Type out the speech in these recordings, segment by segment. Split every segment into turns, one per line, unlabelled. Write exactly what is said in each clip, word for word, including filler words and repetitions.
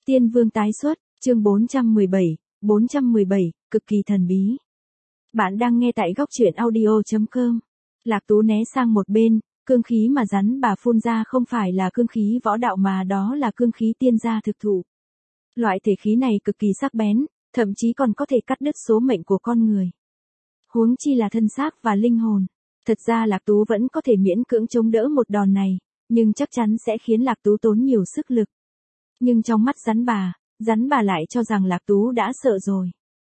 Tiên Vương tái xuất, chương bốn trăm mười bảy, bốn trăm mười bảy, cực kỳ thần bí. Bạn đang nghe tại góc truyện audio chấm com. Lạc Tú né sang một bên, cương khí mà rắn bà phun ra không phải là cương khí võ đạo mà đó là cương khí tiên gia thực thụ. Loại thể khí này cực kỳ sắc bén, thậm chí còn có thể cắt đứt số mệnh của con người. Huống chi là thân xác và linh hồn. Thật ra Lạc Tú vẫn có thể miễn cưỡng chống đỡ một đòn này, nhưng chắc chắn sẽ khiến Lạc Tú tốn nhiều sức lực. Nhưng trong mắt rắn bà, rắn bà lại cho rằng Lạc Tú đã sợ rồi.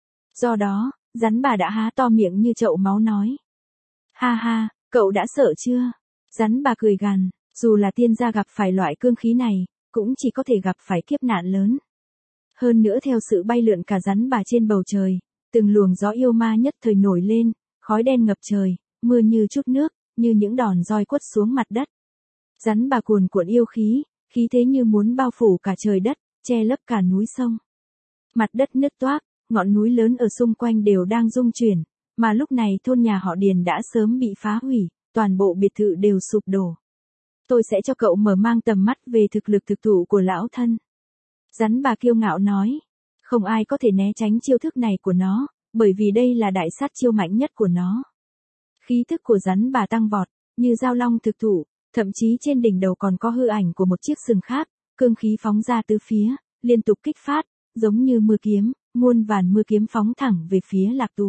Do đó, rắn bà đã há to miệng như chậu máu nói. Ha ha, cậu đã sợ chưa? Rắn bà cười gằn, dù là tiên gia gặp phải loại cương khí này, cũng chỉ có thể gặp phải kiếp nạn lớn. Hơn nữa theo sự bay lượn cả rắn bà trên bầu trời, từng luồng gió yêu ma nhất thời nổi lên, khói đen ngập trời, mưa như chút nước, như những đòn roi quất xuống mặt đất. Rắn bà cuồn cuộn yêu khí, khí thế như muốn bao phủ cả trời đất, che lấp cả núi sông. Mặt đất nứt toác, ngọn núi lớn ở xung quanh đều đang rung chuyển, mà lúc này thôn nhà họ Điền đã sớm bị phá hủy, toàn bộ biệt thự đều sụp đổ. Tôi sẽ cho cậu mở mang tầm mắt về thực lực thực thụ của lão thân. Rắn bà kiêu ngạo nói, không ai có thể né tránh chiêu thức này của nó, bởi vì đây là đại sát chiêu mạnh nhất của nó. Khí thức của rắn bà tăng vọt, như dao long thực thụ, thậm chí trên đỉnh đầu còn có hư ảnh của một chiếc sừng khác, cương khí phóng ra từ phía, liên tục kích phát, giống như mưa kiếm, muôn vàn mưa kiếm phóng thẳng về phía Lạc Tú.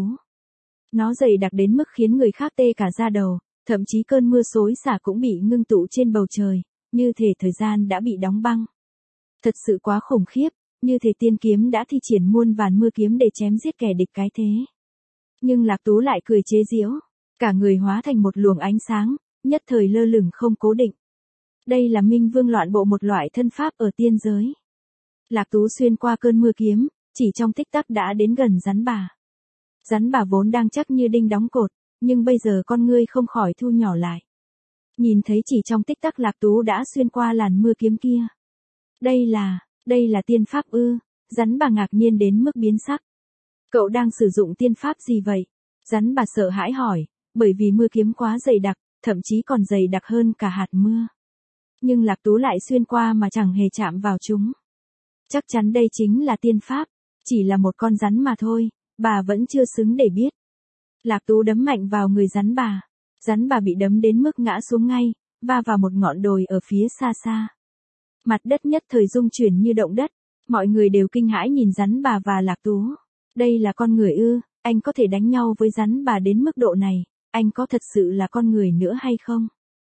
Nó dày đặc đến mức khiến người khác tê cả da đầu, thậm chí cơn mưa xối xả cũng bị ngưng tụ trên bầu trời, như thể thời gian đã bị đóng băng. Thật sự quá khủng khiếp, như thể tiên kiếm đã thi triển muôn vàn mưa kiếm để chém giết kẻ địch cái thế. Nhưng Lạc Tú lại cười chế giễu, cả người hóa thành một luồng ánh sáng, nhất thời lơ lửng không cố định. Đây là Minh Vương loạn bộ, một loại thân pháp ở tiên giới. Lạc Tú xuyên qua cơn mưa kiếm, chỉ trong tích tắc đã đến gần rắn bà. Rắn bà vốn đang chắc như đinh đóng cột, nhưng bây giờ con ngươi không khỏi thu nhỏ lại. Nhìn thấy chỉ trong tích tắc Lạc Tú đã xuyên qua làn mưa kiếm kia. Đây là, đây là tiên pháp ư? Rắn bà ngạc nhiên đến mức biến sắc. Cậu đang sử dụng tiên pháp gì vậy? Rắn bà sợ hãi hỏi, bởi vì mưa kiếm quá dày đặc, thậm chí còn dày đặc hơn cả hạt mưa. Nhưng Lạc Tú lại xuyên qua mà chẳng hề chạm vào chúng. Chắc chắn đây chính là tiên pháp, chỉ là một con rắn mà thôi, bà vẫn chưa xứng để biết. Lạc Tú đấm mạnh vào người rắn bà. Rắn bà bị đấm đến mức ngã xuống ngay, va vào một ngọn đồi ở phía xa xa. Mặt đất nhất thời rung chuyển như động đất, mọi người đều kinh hãi nhìn rắn bà và Lạc Tú. Đây là con người ư? Anh có thể đánh nhau với rắn bà đến mức độ này, anh có thật sự là con người nữa hay không?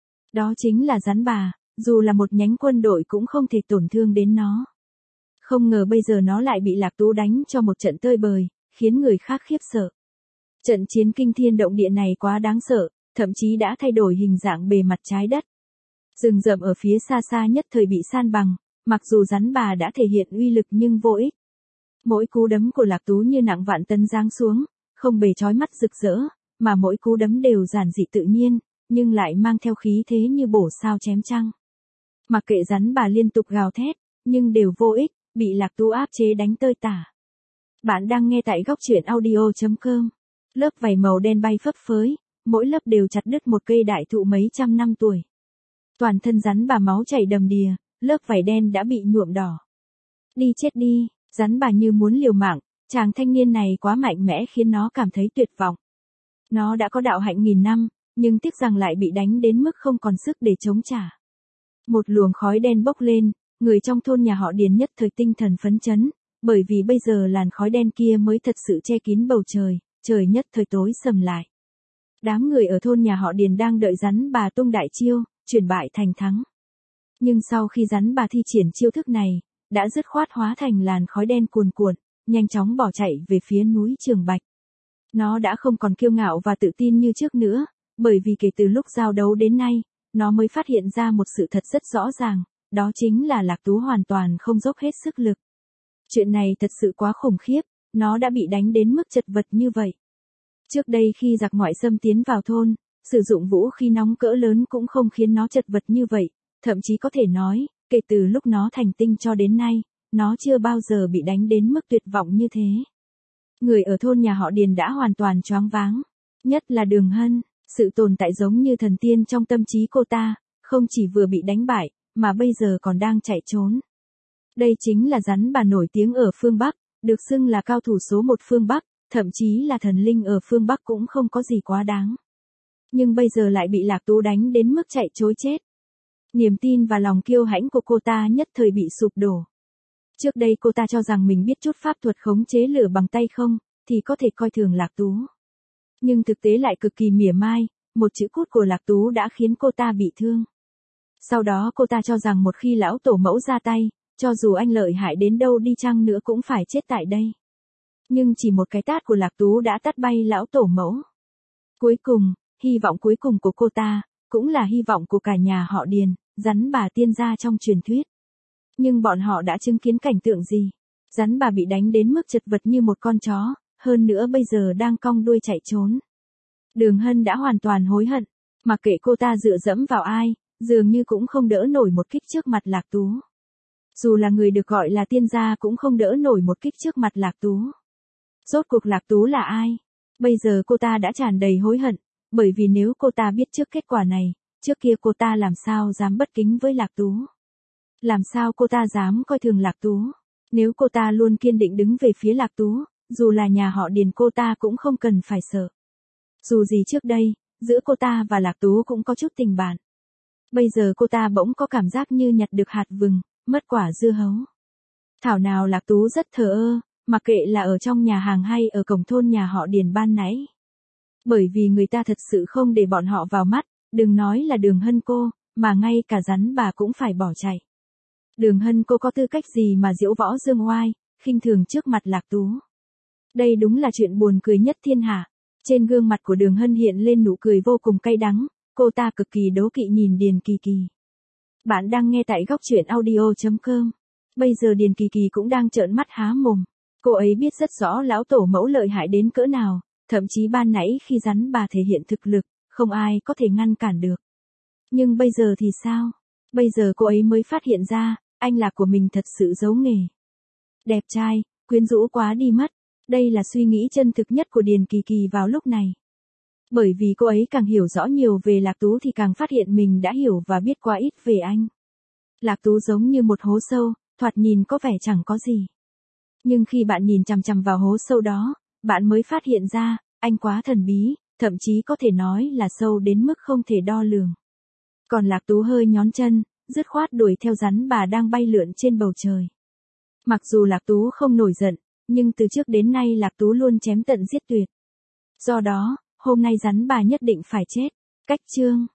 Đó chính là rắn bà, dù là một nhánh quân đội cũng không thể tổn thương đến nó. Không ngờ bây giờ nó lại bị Lạc Tú đánh cho một trận tơi bời, khiến người khác khiếp sợ. Trận chiến kinh thiên động địa này quá đáng sợ, thậm chí đã thay đổi hình dạng bề mặt trái đất. Rừng rậm ở phía xa xa nhất thời bị san bằng, mặc dù rắn bà đã thể hiện uy lực nhưng vô ích. Mỗi cú đấm của Lạc Tú như nặng vạn tấn giáng xuống, không bề chói mắt rực rỡ, mà mỗi cú đấm đều giản dị tự nhiên, nhưng lại mang theo khí thế như bổ sao chém trăng. Mặc kệ rắn bà liên tục gào thét, nhưng đều vô ích, bị Lạc Tú áp chế đánh tơi tả. Bạn đang nghe tại góc truyện audio chấm com. Lớp vảy màu đen bay phấp phới, mỗi lớp đều chặt đứt một cây đại thụ mấy trăm năm tuổi. Toàn thân rắn bà máu chảy đầm đìa, lớp vảy đen đã bị nhuộm đỏ. Đi chết đi, rắn bà như muốn liều mạng, chàng thanh niên này quá mạnh mẽ khiến nó cảm thấy tuyệt vọng. Nó đã có đạo hạnh nghìn năm, nhưng tiếc rằng lại bị đánh đến mức không còn sức để chống trả. Một luồng khói đen bốc lên, người trong thôn nhà họ Điền nhất thời tinh thần phấn chấn, bởi vì bây giờ làn khói đen kia mới thật sự che kín bầu trời, trời nhất thời tối sầm lại. Đám người ở thôn nhà họ Điền đang đợi rắn bà tung đại chiêu, chuyển bại thành thắng. Nhưng sau khi rắn bà thi triển chiêu thức này, đã dứt khoát hóa thành làn khói đen cuồn cuộn, nhanh chóng bỏ chạy về phía núi Trường Bạch. Nó đã không còn kiêu ngạo và tự tin như trước nữa, bởi vì kể từ lúc giao đấu đến nay, nó mới phát hiện ra một sự thật rất rõ ràng, đó chính là Lạc Tú hoàn toàn không dốc hết sức lực. Chuyện này thật sự quá khủng khiếp, nó đã bị đánh đến mức chật vật như vậy. Trước đây khi giặc ngoại xâm tiến vào thôn, sử dụng vũ khí nóng cỡ lớn cũng không khiến nó chật vật như vậy, thậm chí có thể nói, kể từ lúc nó thành tinh cho đến nay, nó chưa bao giờ bị đánh đến mức tuyệt vọng như thế. Người ở thôn nhà họ Điền đã hoàn toàn choáng váng, nhất là Đường Hân, sự tồn tại giống như thần tiên trong tâm trí cô ta, không chỉ vừa bị đánh bại, mà bây giờ còn đang chạy trốn. Đây chính là rắn bà nổi tiếng ở phương Bắc, được xưng là cao thủ số một phương Bắc, thậm chí là thần linh ở phương Bắc cũng không có gì quá đáng. Nhưng bây giờ lại bị Lạc Tú đánh đến mức chạy trối chết. Niềm tin và lòng kiêu hãnh của cô ta nhất thời bị sụp đổ. Trước đây cô ta cho rằng mình biết chút pháp thuật khống chế lửa bằng tay không, thì có thể coi thường Lạc Tú. Nhưng thực tế lại cực kỳ mỉa mai, một chữ cút của Lạc Tú đã khiến cô ta bị thương. Sau đó cô ta cho rằng một khi lão tổ mẫu ra tay, cho dù anh lợi hại đến đâu đi chăng nữa cũng phải chết tại đây. Nhưng chỉ một cái tát của Lạc Tú đã tát bay lão tổ mẫu. Cuối cùng, hy vọng cuối cùng của cô ta, cũng là hy vọng của cả nhà họ Điền, rắn bà tiên gia trong truyền thuyết. Nhưng bọn họ đã chứng kiến cảnh tượng gì? Rắn bà bị đánh đến mức chật vật như một con chó, hơn nữa bây giờ đang cong đuôi chạy trốn. Đường Hân đã hoàn toàn hối hận, mặc kệ cô ta dựa dẫm vào ai, dường như cũng không đỡ nổi một kích trước mặt Lạc Tú. Dù là người được gọi là tiên gia cũng không đỡ nổi một kích trước mặt Lạc Tú. Rốt cuộc Lạc Tú là ai? Bây giờ cô ta đã tràn đầy hối hận, bởi vì nếu cô ta biết trước kết quả này, trước kia cô ta làm sao dám bất kính với Lạc Tú. Làm sao cô ta dám coi thường Lạc Tú. Nếu cô ta luôn kiên định đứng về phía Lạc Tú, dù là nhà họ Điền cô ta cũng không cần phải sợ. Dù gì trước đây, giữa cô ta và Lạc Tú cũng có chút tình bạn. Bây giờ cô ta bỗng có cảm giác như nhặt được hạt vừng, mất quả dưa hấu. Thảo nào Lạc Tú rất thờ ơ, mặc kệ là ở trong nhà hàng hay ở cổng thôn nhà họ Điền ban nãy. Bởi vì người ta thật sự không để bọn họ vào mắt, đừng nói là Đường Hân cô, mà ngay cả rắn bà cũng phải bỏ chạy. Đường Hân cô có tư cách gì mà diễu võ dương oai, khinh thường trước mặt Lạc Tú. Đây đúng là chuyện buồn cười nhất thiên hạ. Trên gương mặt của Đường Hân hiện lên nụ cười vô cùng cay đắng, cô ta cực kỳ đố kỵ nhìn Điền Kỳ Kỳ. Bạn đang nghe tại góc truyện audio chấm com. Bây giờ Điền Kỳ Kỳ cũng đang trợn mắt há mồm. Cô ấy biết rất rõ lão tổ mẫu lợi hại đến cỡ nào, thậm chí ban nãy khi rắn bà thể hiện thực lực, không ai có thể ngăn cản được. Nhưng bây giờ thì sao? Bây giờ cô ấy mới phát hiện ra, anh Lạc của mình thật sự giấu nghề. Đẹp trai, quyến rũ quá đi mất. Đây là suy nghĩ chân thực nhất của Điền Kỳ Kỳ vào lúc này. Bởi vì cô ấy càng hiểu rõ nhiều về Lạc Tú thì càng phát hiện mình đã hiểu và biết quá ít về anh. Lạc Tú giống như một hố sâu, thoạt nhìn có vẻ chẳng có gì. Nhưng khi bạn nhìn chằm chằm vào hố sâu đó, bạn mới phát hiện ra, anh quá thần bí, thậm chí có thể nói là sâu đến mức không thể đo lường. Còn Lạc Tú hơi nhón chân, dứt khoát đuổi theo rắn bà đang bay lượn trên bầu trời. Mặc dù Lạc Tú không nổi giận, nhưng từ trước đến nay Lạc Tú luôn chém tận giết tuyệt. Do đó, hôm nay rắn bà nhất định phải chết. Cách chương